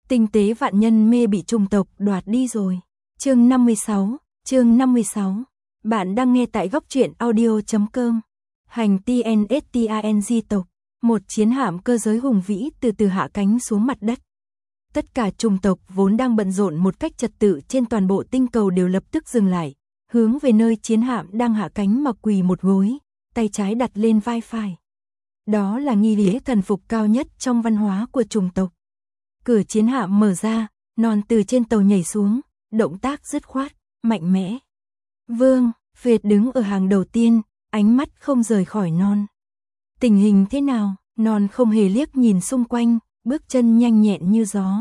Tinh tế vạn nhân mê bị chủng tộc đoạt đi rồi. Chương 56. Bạn đang nghe tại góc truyện audio.com. Hành TNSTANG tộc, một chiến hạm cơ giới hùng vĩ từ từ hạ cánh xuống mặt đất. Tất cả chủng tộc vốn đang bận rộn một cách trật tự trên toàn bộ tinh cầu đều lập tức dừng lại, hướng về nơi chiến hạm đang hạ cánh mà quỳ một gối, tay trái đặt lên vai phải. Đó là nghi lễ thần phục cao nhất trong văn hóa của chủng tộc. Cửa chiến hạm mở ra, Non từ trên tàu nhảy xuống, động tác dứt khoát, mạnh mẽ. Vương, Phệt đứng ở hàng đầu tiên, ánh mắt không rời khỏi Non. Tình hình thế nào? Non không hề liếc nhìn xung quanh, bước chân nhanh nhẹn như gió.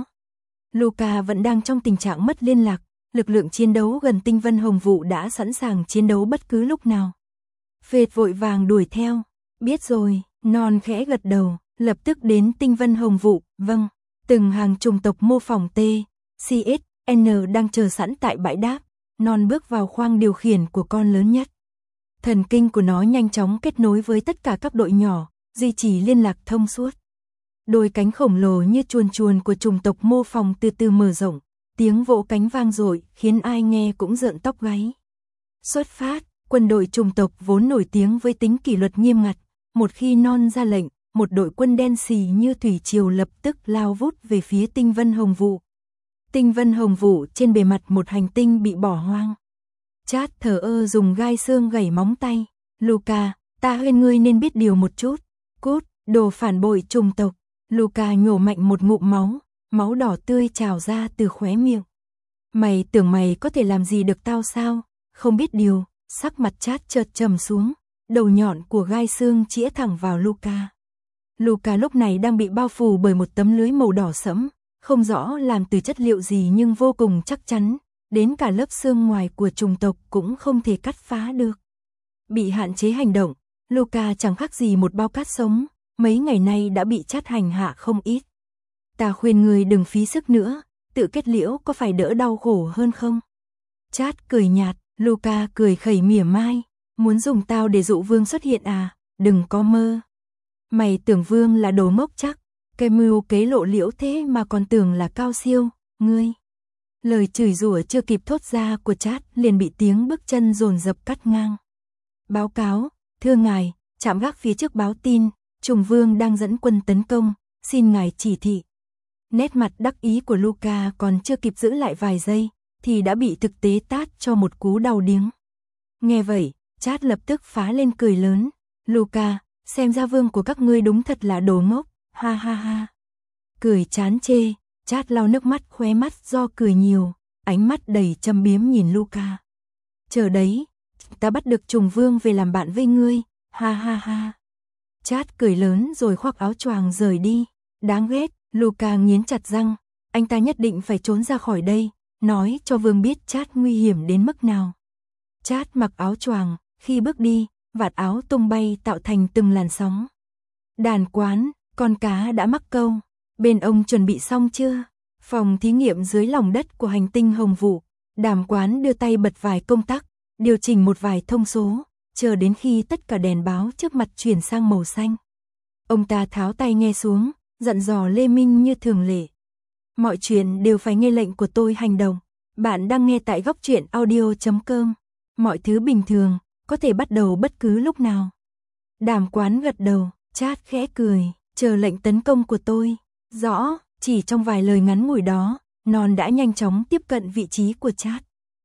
Luca vẫn đang trong tình trạng mất liên lạc, lực lượng chiến đấu gần tinh vân hồng vụ đã sẵn sàng chiến đấu bất cứ lúc nào. Phệt vội vàng đuổi theo. Biết rồi, Non khẽ gật đầu, lập tức đến tinh vân hồng vụ. Vâng, từng hàng chủng tộc mô phỏng T, CS, N đang chờ sẵn tại bãi đáp. Non bước vào khoang điều khiển của con lớn nhất. Thần kinh của nó nhanh chóng kết nối với tất cả các đội nhỏ, duy trì liên lạc thông suốt. Đôi cánh khổng lồ như chuồn chuồn của chủng tộc mô phỏng từ từ mở rộng, tiếng vỗ cánh vang dội khiến ai nghe cũng rợn tóc gáy. Xuất phát, quân đội chủng tộc vốn nổi tiếng với tính kỷ luật nghiêm ngặt, một khi Non ra lệnh, một đội quân đen xì như thủy triều lập tức lao vút về phía tinh vân hồng vụ. Tinh vân hồng vụ trên bề mặt một hành tinh bị bỏ hoang. Chát thờ ơ dùng gai xương gảy móng tay. Luca, ta khuyên ngươi nên biết điều một chút. Cút, đồ phản bội chủng tộc. Luca nhổ mạnh một ngụm máu, máu đỏ tươi trào ra từ khóe miệng. Mày tưởng mày có thể làm gì được tao sao? Không biết điều, sắc mặt Chát chợt trầm xuống, đầu nhọn của gai xương chĩa thẳng vào Luca. Luca lúc này đang bị bao phủ bởi một tấm lưới màu đỏ sẫm, không rõ làm từ chất liệu gì nhưng vô cùng chắc chắn, đến cả lớp xương ngoài của chủng tộc cũng không thể cắt phá được. Bị hạn chế hành động, Luca chẳng khác gì một bao cát sống, mấy ngày nay đã bị Chát hành hạ không ít. Ta khuyên người đừng phí sức nữa, tự kết liễu có phải đỡ đau khổ hơn không? Chát cười nhạt, Luca cười khẩy mỉa mai, muốn dùng tao để dụ Vương xuất hiện à, đừng có mơ. Mày tưởng Vương là đồ ngốc chắc, cái mưu kế lộ liễu thế mà còn tưởng là cao siêu, ngươi. Lời chửi rủa chưa kịp thốt ra của Chát liền bị tiếng bước chân dồn dập cắt ngang. Báo cáo, thưa ngài, trạm gác phía trước báo tin, Trùng Vương đang dẫn quân tấn công, xin ngài chỉ thị. Nét mặt đắc ý của Luca còn chưa kịp giữ lại vài giây, thì đã bị thực tế tát cho một cú đau điếng. Nghe vậy, Chát lập tức phá lên cười lớn. Luca, xem ra Vương của các ngươi đúng thật là đồ ngốc, ha ha ha. Cười chán chê, Chát lau nước mắt khóe mắt do cười nhiều, ánh mắt đầy châm biếm nhìn Luca. Chờ đấy, ta bắt được Trùng Vương về làm bạn với ngươi, ha ha ha. Chát cười lớn rồi khoác áo choàng rời đi. Đáng ghét, Luca nghiến chặt răng, anh ta nhất định phải trốn ra khỏi đây, nói cho Vương biết Chát nguy hiểm đến mức nào. Chát mặc áo choàng, khi bước đi, vạt áo tung bay tạo thành từng làn sóng. Đàn quán, con cá đã mắc câu, bên ông chuẩn bị xong chưa? Phòng thí nghiệm dưới lòng đất của hành tinh hồng vụ, Đàm Quán đưa tay bật vài công tắc, điều chỉnh một vài thông số, chờ đến khi tất cả đèn báo trước mặt chuyển sang màu xanh. Ông ta tháo tay nghe xuống, dặn dò Lê Minh như thường lệ. Mọi chuyện đều phải nghe lệnh của tôi hành động. Bạn đang nghe tại góc truyện audio.com. Mọi thứ bình thường, có thể bắt đầu bất cứ lúc nào. Đàm Quán gật đầu, Chát khẽ cười, chờ lệnh tấn công của tôi. Rõ, chỉ trong vài lời ngắn ngủi đó, Non đã nhanh chóng tiếp cận vị trí của Chát.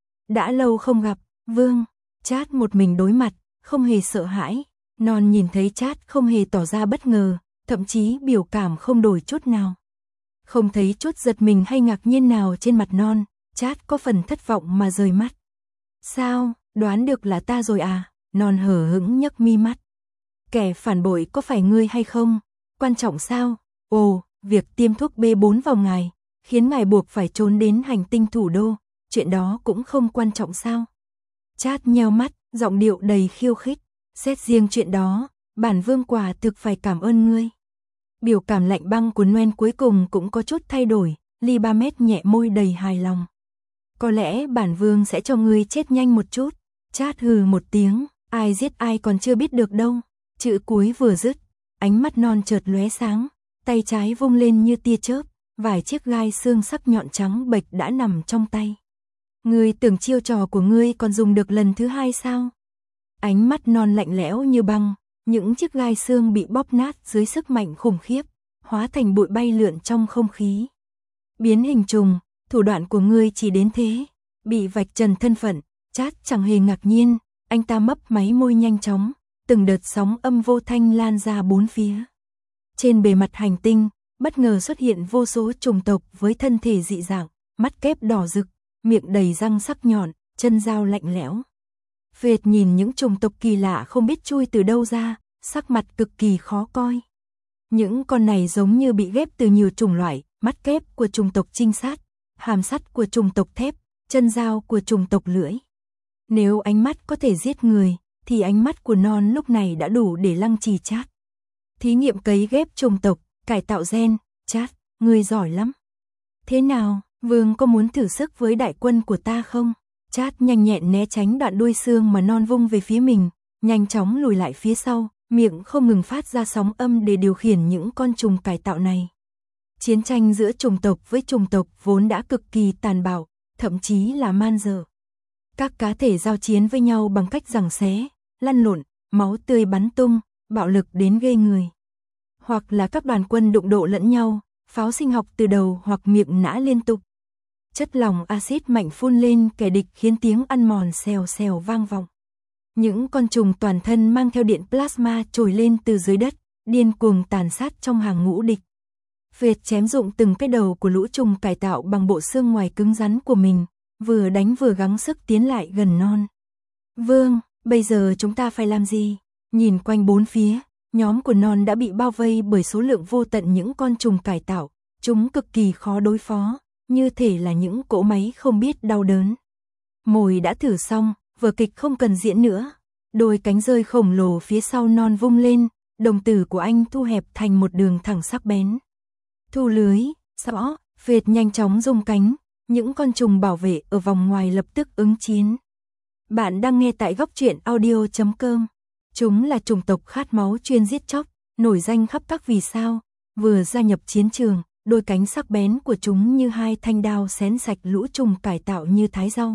Đã lâu không gặp, Vương. Chát một mình đối mặt, không hề sợ hãi. Non nhìn thấy Chát không hề tỏ ra bất ngờ, thậm chí biểu cảm không đổi chút nào. Không thấy chút giật mình hay ngạc nhiên nào trên mặt Non, Chát có phần thất vọng mà rời mắt. Sao, đoán được là ta rồi à? Non hờ hững nhấc mi mắt. Kẻ phản bội có phải ngươi hay không? Quan trọng sao? Ồ, việc tiêm thuốc B4 vào ngài, khiến ngài buộc phải trốn đến hành tinh thủ đô, chuyện đó cũng không quan trọng sao? Chát nheo mắt, giọng điệu đầy khiêu khích. Xét riêng chuyện đó, bản Vương quả thực phải cảm ơn ngươi. Biểu cảm lạnh băng của Noel cuối cùng cũng có chút thay đổi, Libamet nhẹ môi đầy hài lòng. Có lẽ bản Vương sẽ cho ngươi chết nhanh một chút. Chát hừ một tiếng, ai giết ai còn chưa biết được đâu. Chữ cuối vừa dứt, ánh mắt Non chợt lóe sáng, tay trái vung lên như tia chớp, vài chiếc gai xương sắc nhọn trắng bệch đã nằm trong tay. Ngươi tưởng chiêu trò của ngươi còn dùng được lần thứ hai sao? Ánh mắt non lạnh lẽo như băng, những chiếc gai xương bị bóp nát dưới sức mạnh khủng khiếp, hóa thành bụi bay lượn trong không khí. Biến hình trùng, thủ đoạn của ngươi chỉ đến thế. Bị vạch trần thân phận, Chát chẳng hề ngạc nhiên, anh ta mấp máy môi nhanh chóng, từng đợt sóng âm vô thanh lan ra bốn phía. Trên bề mặt hành tinh, bất ngờ xuất hiện vô số chủng tộc với thân thể dị dạng, mắt kép đỏ rực, miệng đầy răng sắc nhọn, chân dao lạnh lẽo. Phệt nhìn những chủng tộc kỳ lạ không biết chui từ đâu ra, sắc mặt cực kỳ khó coi. Những con này giống như bị ghép từ nhiều chủng loại, mắt kép của chủng tộc trinh sát, hàm sắt của chủng tộc thép, chân dao của chủng tộc lưỡi. Nếu ánh mắt có thể giết người, thì ánh mắt của non lúc này đã đủ để lăng trì Chát. Thí nghiệm cấy ghép chủng tộc, cải tạo gen, Chát, ngươi giỏi lắm. Thế nào, Vương có muốn thử sức với đại quân của ta không? Chát nhanh nhẹn né tránh đoạn đuôi xương mà non vung về phía mình, nhanh chóng lùi lại phía sau, miệng không ngừng phát ra sóng âm để điều khiển những con trùng cải tạo này. Chiến tranh giữa chủng tộc với chủng tộc vốn đã cực kỳ tàn bạo, thậm chí là man dợ. Các cá thể giao chiến với nhau bằng cách giằng xé, lăn lộn, máu tươi bắn tung, bạo lực đến ghê người. Hoặc là các đoàn quân đụng độ lẫn nhau, pháo sinh học từ đầu hoặc miệng nã liên tục. Chất lỏng axit mạnh phun lên kẻ địch khiến tiếng ăn mòn xèo xèo vang vọng. Những con trùng toàn thân mang theo điện plasma trồi lên từ dưới đất, điên cuồng tàn sát trong hàng ngũ địch. Phệt chém rụng từng cái đầu của lũ trùng cải tạo bằng bộ xương ngoài cứng rắn của mình, vừa đánh vừa gắng sức tiến lại gần non. Vương, bây giờ chúng ta phải làm gì? Nhìn quanh bốn phía, nhóm của non đã bị bao vây bởi số lượng vô tận những con trùng cải tạo, chúng cực kỳ khó đối phó, như thể là những cỗ máy không biết đau đớn. Mồi đã thử xong, vở kịch không cần diễn nữa. Đôi cánh rơi khổng lồ phía sau non vung lên, đồng tử của anh thu hẹp thành một đường thẳng sắc bén. Thu lưới, rõ, Phệt nhanh chóng rung cánh, những con trùng bảo vệ ở vòng ngoài lập tức ứng chiến. Bạn đang nghe tại góc truyện audio.com. Chúng là chủng tộc khát máu chuyên giết chóc, nổi danh khắp các vì sao, vừa gia nhập chiến trường, đôi cánh sắc bén của chúng như hai thanh đao xén sạch lũ trùng cải tạo như thái rau.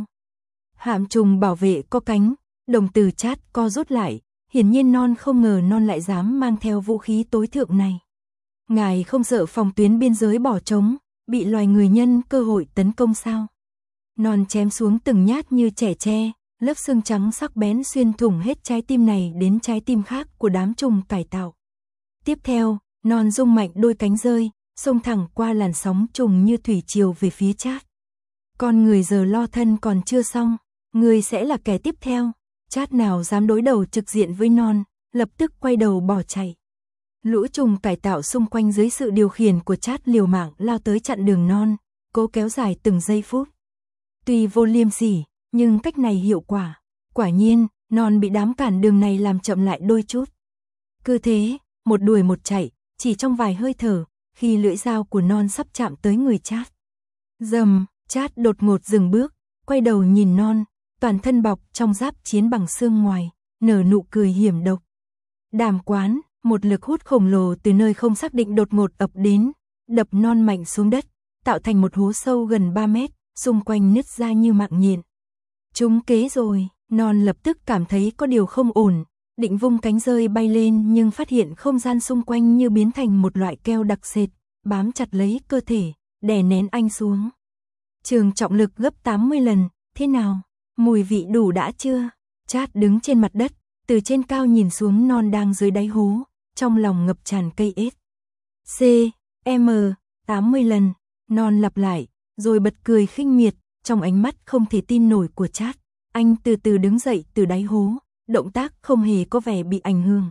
Hạm trùng bảo vệ có cánh, đồng tử Chát co rút lại, hiển nhiên non không ngờ non lại dám mang theo vũ khí tối thượng này. Ngài không sợ phòng tuyến biên giới bỏ trống, bị loài người nhân cơ hội tấn công sao? Non chém xuống từng nhát như trẻ tre, lớp xương trắng sắc bén xuyên thủng hết trái tim này đến trái tim khác của đám trùng cải tạo. Tiếp theo, non rung mạnh đôi cánh rơi, xông thẳng qua làn sóng trùng như thủy triều về phía Chát. Con người giờ lo thân còn chưa xong, người sẽ là kẻ tiếp theo. Chát nào dám đối đầu trực diện với non, lập tức quay đầu bỏ chạy. Lũ trùng cải tạo xung quanh dưới sự điều khiển của Chát liều mạng lao tới chặn đường non, cố kéo dài từng giây phút. Tuy vô liêm sỉ, nhưng cách này hiệu quả. Quả nhiên, non bị đám cản đường này làm chậm lại đôi chút. Cứ thế, một đuổi một chạy, chỉ trong vài hơi thở, khi lưỡi dao của non sắp chạm tới người Chát. Rầm, Chát đột ngột dừng bước, quay đầu nhìn non, toàn thân bọc trong giáp chiến bằng xương ngoài, nở nụ cười hiểm độc. Đàm quán, một lực hút khổng lồ từ nơi không xác định đột ngột ập đến, đập non mạnh xuống đất, tạo thành một hố sâu gần 3 mét, xung quanh nứt ra như mạng nhện. Trúng kế rồi, non lập tức cảm thấy có điều không ổn, định vung cánh rơi bay lên nhưng phát hiện không gian xung quanh như biến thành một loại keo đặc sệt, bám chặt lấy cơ thể, đè nén anh xuống. Trường trọng lực gấp 80 lần, thế nào? Mùi vị đủ đã chưa? Chát đứng trên mặt đất, từ trên cao nhìn xuống non đang dưới đáy hố, trong lòng ngập tràn cây ết. C, M, 80 lần, non lặp lại, rồi bật cười khinh miệt, trong ánh mắt không thể tin nổi của Chát. Anh từ từ đứng dậy từ đáy hố, động tác không hề có vẻ bị ảnh hưởng.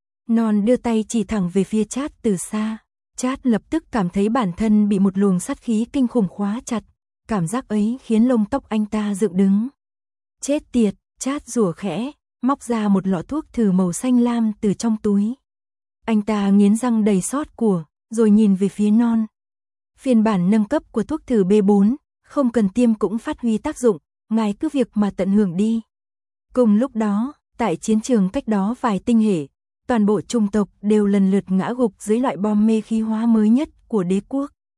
Non đưa tay chỉ thẳng về phía Chát từ xa. Chát lập tức cảm thấy bản thân bị một luồng sát khí kinh khủng khóa chặt. Cảm giác ấy khiến lông tóc anh ta dựng đứng. Chết tiệt, Chát rủa khẽ, móc ra một lọ thuốc thử màu xanh lam từ trong túi. Anh ta nghiến răng đầy xót của, rồi nhìn về phía non. Phiên bản nâng cấp của thuốc thử B4, không cần tiêm cũng phát huy tác dụng, ngài cứ việc mà tận hưởng đi. Cùng lúc đó, tại chiến trường cách đó vài tinh hệ, toàn bộ chủng tộc đều lần lượt ngã gục dưới loại bom mê khí hóa mới nhất của đế quốc.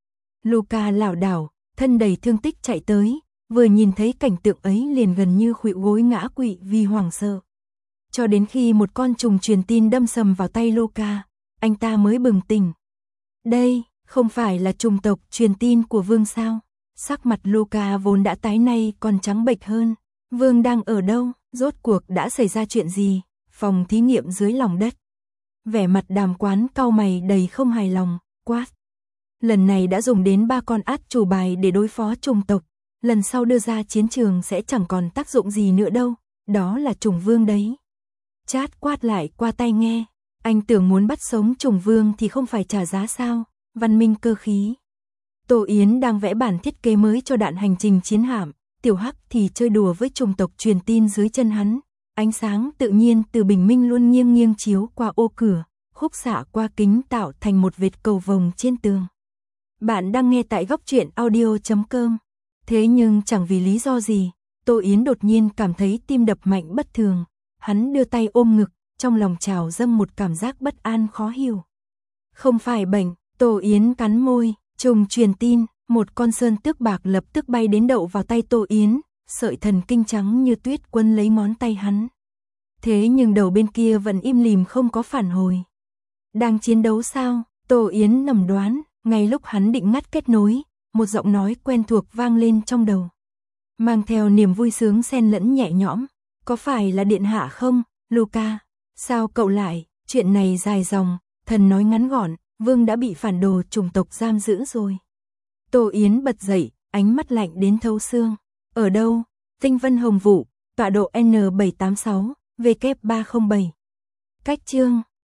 Luca lảo đảo, thân đầy thương tích chạy tới, vừa nhìn thấy cảnh tượng ấy liền gần như khuỵu gối ngã quỵ vì hoảng sợ. Cho đến khi một con trùng truyền tin đâm sầm vào tay Luca, anh ta mới bừng tỉnh. Đây, không phải là trùng tộc truyền tin của Vương sao? Sắc mặt Luca vốn đã tái nay còn trắng bệch hơn. Vương đang ở đâu? Rốt cuộc đã xảy ra chuyện gì? Phòng thí nghiệm dưới lòng đất. Vẻ mặt Đàm Quán cau mày đầy không hài lòng, quát. Lần này đã dùng đến 3 con át chủ bài để đối phó trùng tộc. Lần sau đưa ra chiến trường sẽ chẳng còn tác dụng gì nữa đâu. Đó là trùng vương đấy. Chát quát lại qua tai nghe. Anh tưởng muốn bắt sống trùng vương thì không phải trả giá sao? Văn minh cơ khí. Tô Yến đang vẽ bản thiết kế mới cho đạn hành trình chiến hạm. Tiểu Hắc thì chơi đùa với trùng tộc truyền tin dưới chân hắn. Ánh sáng tự nhiên từ bình minh luôn nghiêng nghiêng chiếu qua ô cửa, khúc xạ qua kính tạo thành một vệt cầu vồng trên tường. Bạn đang nghe tại góc truyện audio.com. Thế nhưng chẳng vì lý do gì, Tô Yến đột nhiên cảm thấy tim đập mạnh bất thường. Hắn đưa tay ôm ngực, trong lòng trào dâng một cảm giác bất an khó hiểu. Không phải bệnh, Tô Yến cắn môi, trùng truyền tin, một con sơn tước bạc lập tức bay đến đậu vào tay Tô Yến, sợi thần kinh trắng như tuyết quấn lấy ngón tay hắn. Thế nhưng đầu bên kia vẫn im lìm không có phản hồi. Đang chiến đấu sao? Tô Yến lầm đoán, ngay lúc hắn định ngắt kết nối, một giọng nói quen thuộc vang lên trong đầu. Mang theo niềm vui sướng xen lẫn nhẹ nhõm. Có phải là điện hạ không, Luca? Sao cậu lại? Chuyện này dài dòng, thần nói ngắn gọn, Vương đã bị phản đồ chủng tộc giam giữ rồi. Tô Yến bật dậy, ánh mắt lạnh đến thấu xương. Ở đâu? Tinh Vân Hồng Vũ, tọa độ N786, W307. Cách chương